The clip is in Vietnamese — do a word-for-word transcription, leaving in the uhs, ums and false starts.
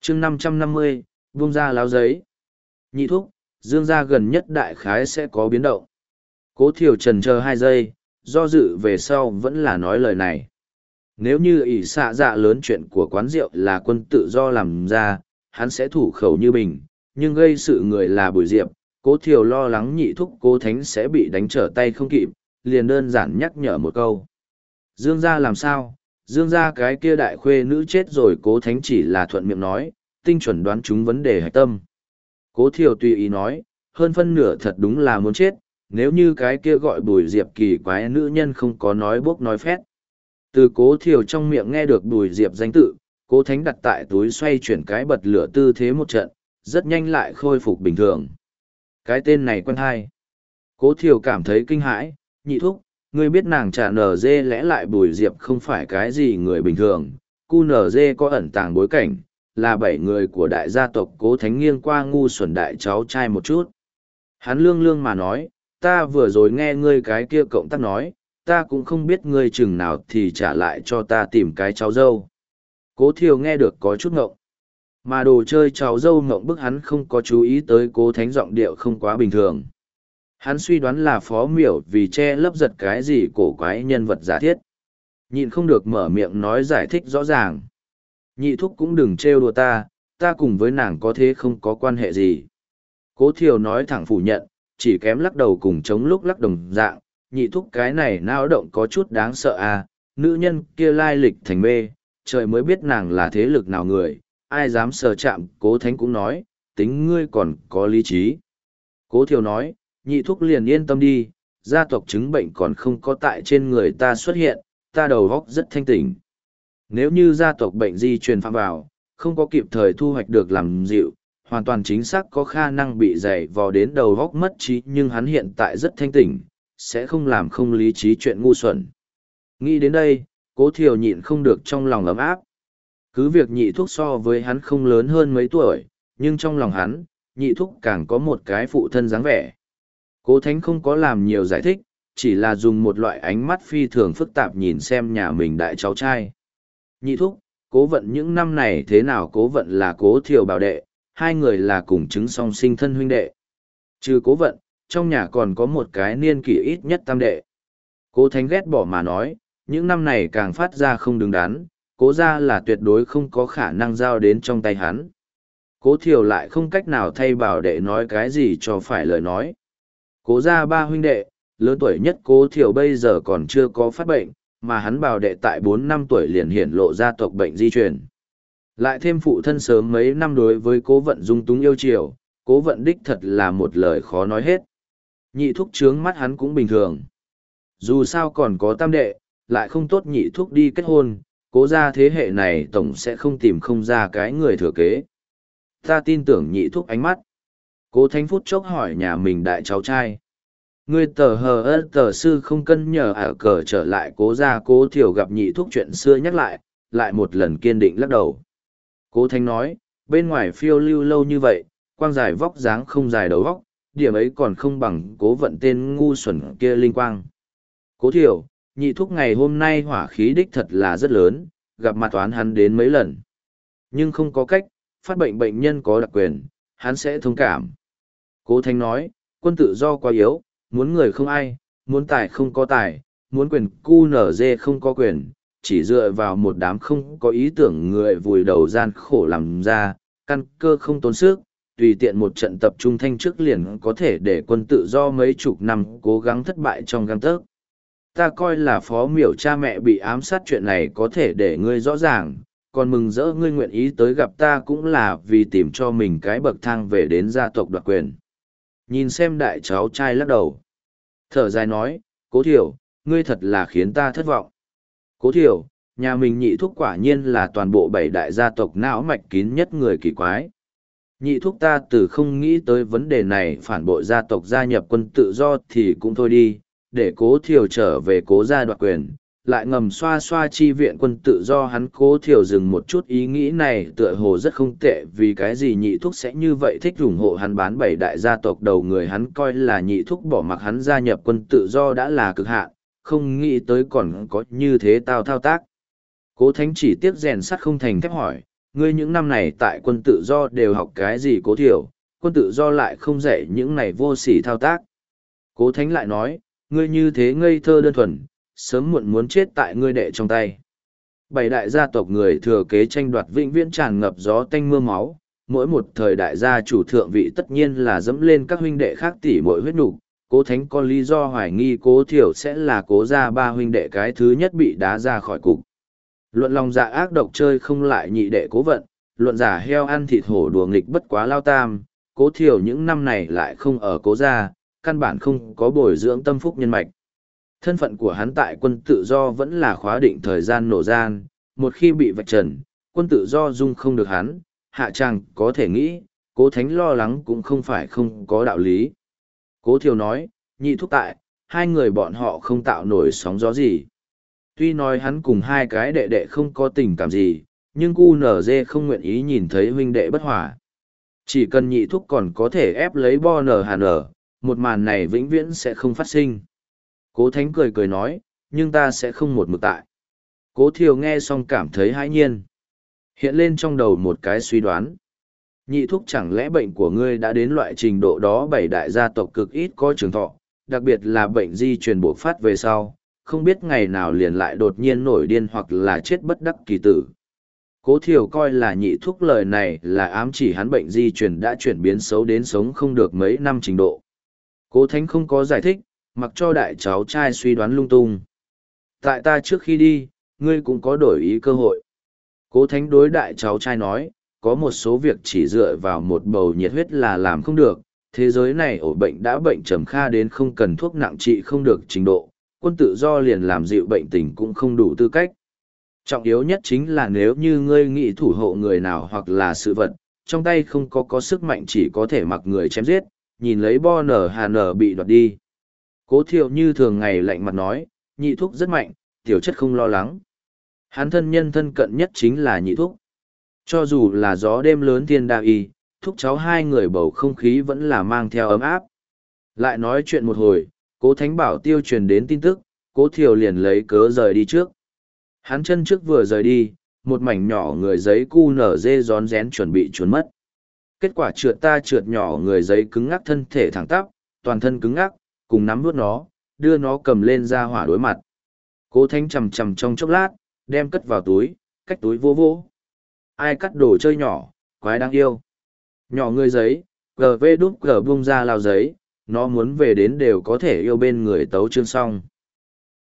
chương năm trăm năm mươi, buông ra láo giấy. Nhị thúc, Dương gia gần nhất đại khái sẽ có biến động. Cố Thiều trần chờ hai giây, do dự về sau vẫn là nói lời này. Nếu như ỷ xạ dạ lớn chuyện của quán rượu là quân tự do làm ra, hắn sẽ thủ khẩu như bình, nhưng gây sự người là Bùi Diệp. Cố Thiều lo lắng nhị thúc Cố Thánh sẽ bị đánh trở tay không kịp, liền đơn giản nhắc nhở một câu. Dương gia làm sao? Dương gia cái kia đại khuê nữ chết rồi. Cố Thánh chỉ là thuận miệng nói, tinh chuẩn đoán chúng vấn đề hạch tâm. Cố Thiều tùy ý nói, hơn phân nửa thật đúng là muốn chết, nếu như cái kia gọi Bùi Diệp kỳ quái nữ nhân không có nói bốc nói phét. Từ Cố Thiều trong miệng nghe được Bùi Diệp danh tự, Cố Thánh đặt tại túi xoay chuyển cái bật lửa tư thế một trận, rất nhanh lại khôi phục bình thường. Cái tên này quen hay. Cố Thiều cảm thấy kinh hãi, nhị thúc, ngươi biết nàng trả nở dê lẽ lại Bùi Diệp không phải cái gì người bình thường, cu nở dê có ẩn tàng bối cảnh, là bảy người của đại gia tộc. Cố Thánh nghiêng qua ngu xuẩn đại cháu trai một chút. Hắn lương lương mà nói, ta vừa rồi nghe ngươi cái kia cộng tác nói, ta cũng không biết ngươi chừng nào thì trả lại cho ta tìm cái cháu dâu. Cố Thiều nghe được có chút ngộng. Mà đồ chơi cháu dâu ngộng bức hắn không có chú ý tới Cố Thánh giọng điệu không quá bình thường. Hắn suy đoán là Phó Miểu vì che lấp giật cái gì cổ quái nhân vật giả thiết. Nhịn không được mở miệng nói giải thích rõ ràng. Nhị thúc cũng đừng trêu đùa ta, ta cùng với nàng có thế không có quan hệ gì. Cố Thiều nói thẳng phủ nhận, chỉ kém lắc đầu cùng chống lúc lắc đồng dạng. Nhị thúc cái này nao động có chút đáng sợ à, nữ nhân kia lai lịch thành mê, trời mới biết nàng là thế lực nào người, ai dám sờ chạm. Cố Thánh cũng nói, tính ngươi còn có lý trí. Cố Thiều nói, nhị thúc liền yên tâm đi, gia tộc chứng bệnh còn không có tại trên người ta xuất hiện, ta đầu óc rất thanh tỉnh. Nếu như gia tộc bệnh di truyền phạm vào, không có kịp thời thu hoạch được làm dịu, hoàn toàn chính xác có khả năng bị dày vò đến đầu óc mất trí, nhưng hắn hiện tại rất thanh tỉnh, sẽ không làm không lý trí chuyện ngu xuẩn. Nghĩ đến đây, Cố Thiều nhịn không được trong lòng ấm áp. Cứ việc nhị thúc so với hắn không lớn hơn mấy tuổi, nhưng trong lòng hắn, nhị thúc càng có một cái phụ thân dáng vẻ. Cố Thánh không có làm nhiều giải thích, chỉ là dùng một loại ánh mắt phi thường phức tạp nhìn xem nhà mình đại cháu trai. Nhị thúc, Cố Vận những năm này thế nào? Cố Vận là Cố Thiều bảo đệ, hai người là cùng chứng song sinh thân huynh đệ. Trừ Cố Vận, trong nhà còn có một cái niên kỷ ít nhất tam đệ. Cố Thánh ghét bỏ mà nói, những năm này càng phát ra không đứng đắn, Cố gia là tuyệt đối không có khả năng giao đến trong tay hắn. Cố Thiều lại không cách nào thay bảo đệ nói cái gì cho phải lời nói. Cố gia ba huynh đệ, lớn tuổi nhất Cố Thiều bây giờ còn chưa có phát bệnh, mà hắn bảo đệ tại bốn năm tuổi liền hiển lộ gia tộc bệnh di truyền. Lại thêm phụ thân sớm mấy năm đối với Cố Vận dung túng yêu chiều, Cố Vận đích thật là một lời khó nói hết. Nhị thúc trướng mắt hắn cũng bình thường. Dù sao còn có tam đệ, lại không tốt nhị thúc đi kết hôn, Cố gia thế hệ này tổng sẽ không tìm không ra cái người thừa kế. Ta tin tưởng nhị thúc ánh mắt. Cố Thánh phút chốc hỏi nhà mình đại cháu trai. Ngươi tờ hờ ơ tờ sư không cân nhờ ả cờ trở lại Cố gia. Cố Thiều gặp nhị thúc chuyện xưa nhắc lại, lại một lần kiên định lắc đầu. Cố Thánh nói, bên ngoài phiêu lưu lâu như vậy, quang dài vóc dáng không dài đầu vóc, điểm ấy còn không bằng Cố Vận tên ngu xuẩn kia linh quang. Cố Thiều, nhị thúc ngày hôm nay hỏa khí đích thật là rất lớn, gặp mặt toán hắn đến mấy lần. Nhưng không có cách, phát bệnh bệnh nhân có đặc quyền, hắn sẽ thông cảm. Cố Thánh nói, quân tự do quá yếu, muốn người không ai, muốn tài không có tài, muốn quyền cu nở dê không có quyền, chỉ dựa vào một đám không có ý tưởng người vùi đầu gian khổ làm ra, căn cơ không tốn sức, tùy tiện một trận tập trung thanh trước liền có thể để quân tự do mấy chục năm cố gắng thất bại trong gang tấc. Ta coi là Phó Miểu cha mẹ bị ám sát chuyện này có thể để ngươi rõ ràng, còn mừng rỡ ngươi nguyện ý tới gặp ta cũng là vì tìm cho mình cái bậc thang về đến gia tộc đoạt quyền. Nhìn xem đại cháu trai lắc đầu. Thở dài nói, Cố Thiều, ngươi thật là khiến ta thất vọng. Cố Thiều, nhà mình nhị thúc quả nhiên là toàn bộ bảy đại gia tộc não mạch kín nhất người kỳ quái. Nhị thúc ta từ không nghĩ tới vấn đề này, phản bội gia tộc gia nhập quân tự do thì cũng thôi đi, để Cố Thiều trở về Cố gia đoạt quyền, lại ngầm xoa xoa chi viện quân tự do. Hắn Cố Thiều dừng một chút, ý nghĩ này tựa hồ rất không tệ, vì cái gì nhị thúc sẽ như vậy thích ủng hộ hắn bán bảy đại gia tộc đầu người. Hắn coi là nhị thúc bỏ mặc hắn gia nhập quân tự do đã là cực hạn, không nghĩ tới còn có như thế tao thao tác. Cố Thánh chỉ tiếc rèn sắt không thành thép hỏi, ngươi những năm này tại quân tự do đều học cái gì Cố Thiểu, quân tự do lại không dạy những này vô sỉ thao tác. Cố Thánh lại nói, ngươi như thế ngây thơ đơn thuần, sớm muộn muốn chết tại ngươi đệ trong tay. Bảy đại gia tộc người thừa kế tranh đoạt vĩnh viễn tràn ngập gió tanh mưa máu, mỗi một thời đại gia chủ thượng vị tất nhiên là dẫm lên các huynh đệ khác tỉ mỗi huyết nục. Cố Thánh có lý do hoài nghi Cố Thiểu sẽ là Cố gia ba huynh đệ cái thứ nhất bị đá ra khỏi cục. Luận lòng dạ ác độc chơi không lại nhị đệ Cố Vận, luận giả heo ăn thịt hổ đùa nghịch bất quá lao tam, Cố Thiểu những năm này lại không ở Cố gia, căn bản không có bồi dưỡng tâm phúc nhân mạch. Thân phận của hắn tại quân tự do vẫn là khóa định thời gian nổ gian, một khi bị vạch trần, quân tự do dung không được hắn, hạ tràng có thể nghĩ, Cố Thánh lo lắng cũng không phải không có đạo lý. Cố Thiều nói, nhị thúc tại, hai người bọn họ không tạo nổi sóng gió gì. Tuy nói hắn cùng hai cái đệ đệ không có tình cảm gì, nhưng cu nở dê không nguyện ý nhìn thấy huynh đệ bất hòa. Chỉ cần nhị thúc còn có thể ép lấy bo nở hà nở, một màn này vĩnh viễn sẽ không phát sinh. Cố Thánh cười cười nói, nhưng ta sẽ không một mực tại. Cố Thiều nghe xong cảm thấy hãi nhiên. Hiện lên trong đầu một cái suy đoán. Nhị thúc chẳng lẽ bệnh của ngươi đã đến loại trình độ đó bảy đại gia tộc cực ít có trường thọ, đặc biệt là bệnh di truyền bộc phát về sau, không biết ngày nào liền lại đột nhiên nổi điên hoặc là chết bất đắc kỳ tử. Cố Thiều coi là nhị thúc lời này là ám chỉ hắn bệnh di truyền đã chuyển biến xấu đến sống không được mấy năm trình độ. Cố Thánh không có giải thích, mặc cho đại cháu trai suy đoán lung tung. Tại ta trước khi đi, ngươi cũng có đổi ý cơ hội. Cố Thánh đối đại cháu trai nói, có một số việc chỉ dựa vào một bầu nhiệt huyết là làm không được, thế giới này ổ bệnh đã bệnh trầm kha đến không cần thuốc nặng trị không được trình độ, quân tự do liền làm dịu bệnh tình cũng không đủ tư cách. Trọng yếu nhất chính là nếu như ngươi nghĩ thủ hộ người nào hoặc là sự vật, trong tay không có có sức mạnh chỉ có thể mặc người chém giết, nhìn lấy bo nở hà nở bị đoạt đi. Cố Thiệu như thường ngày lạnh mặt nói, nhị thúc rất mạnh, tiểu chất không lo lắng. Hắn thân nhân thân cận nhất chính là nhị thúc. Cho dù là gió đêm lớn thiên đa y, thúc cháu hai người bầu không khí vẫn là mang theo ấm áp. Lại nói chuyện một hồi, Cố Thánh bảo tiêu truyền đến tin tức, Cố Thiều liền lấy cớ rời đi trước. Hắn chân trước vừa rời đi, một mảnh nhỏ người giấy cu nở dê rón rén chuẩn bị trốn mất. Kết quả trượt ta trượt nhỏ người giấy cứng ngắc thân thể thẳng tắp, toàn thân cứng ngắc, cùng nắm nuốt nó, đưa nó cầm lên ra hỏa đối mặt. Cố Thánh chầm chầm trong chốc lát, đem cất vào túi, cách túi vô vô. Ai cắt đồ chơi nhỏ, quái đáng yêu. Nhỏ người giấy, gờ vê đút gờ bung ra lao giấy, nó muốn về đến đều có thể yêu bên người tấu chương xong.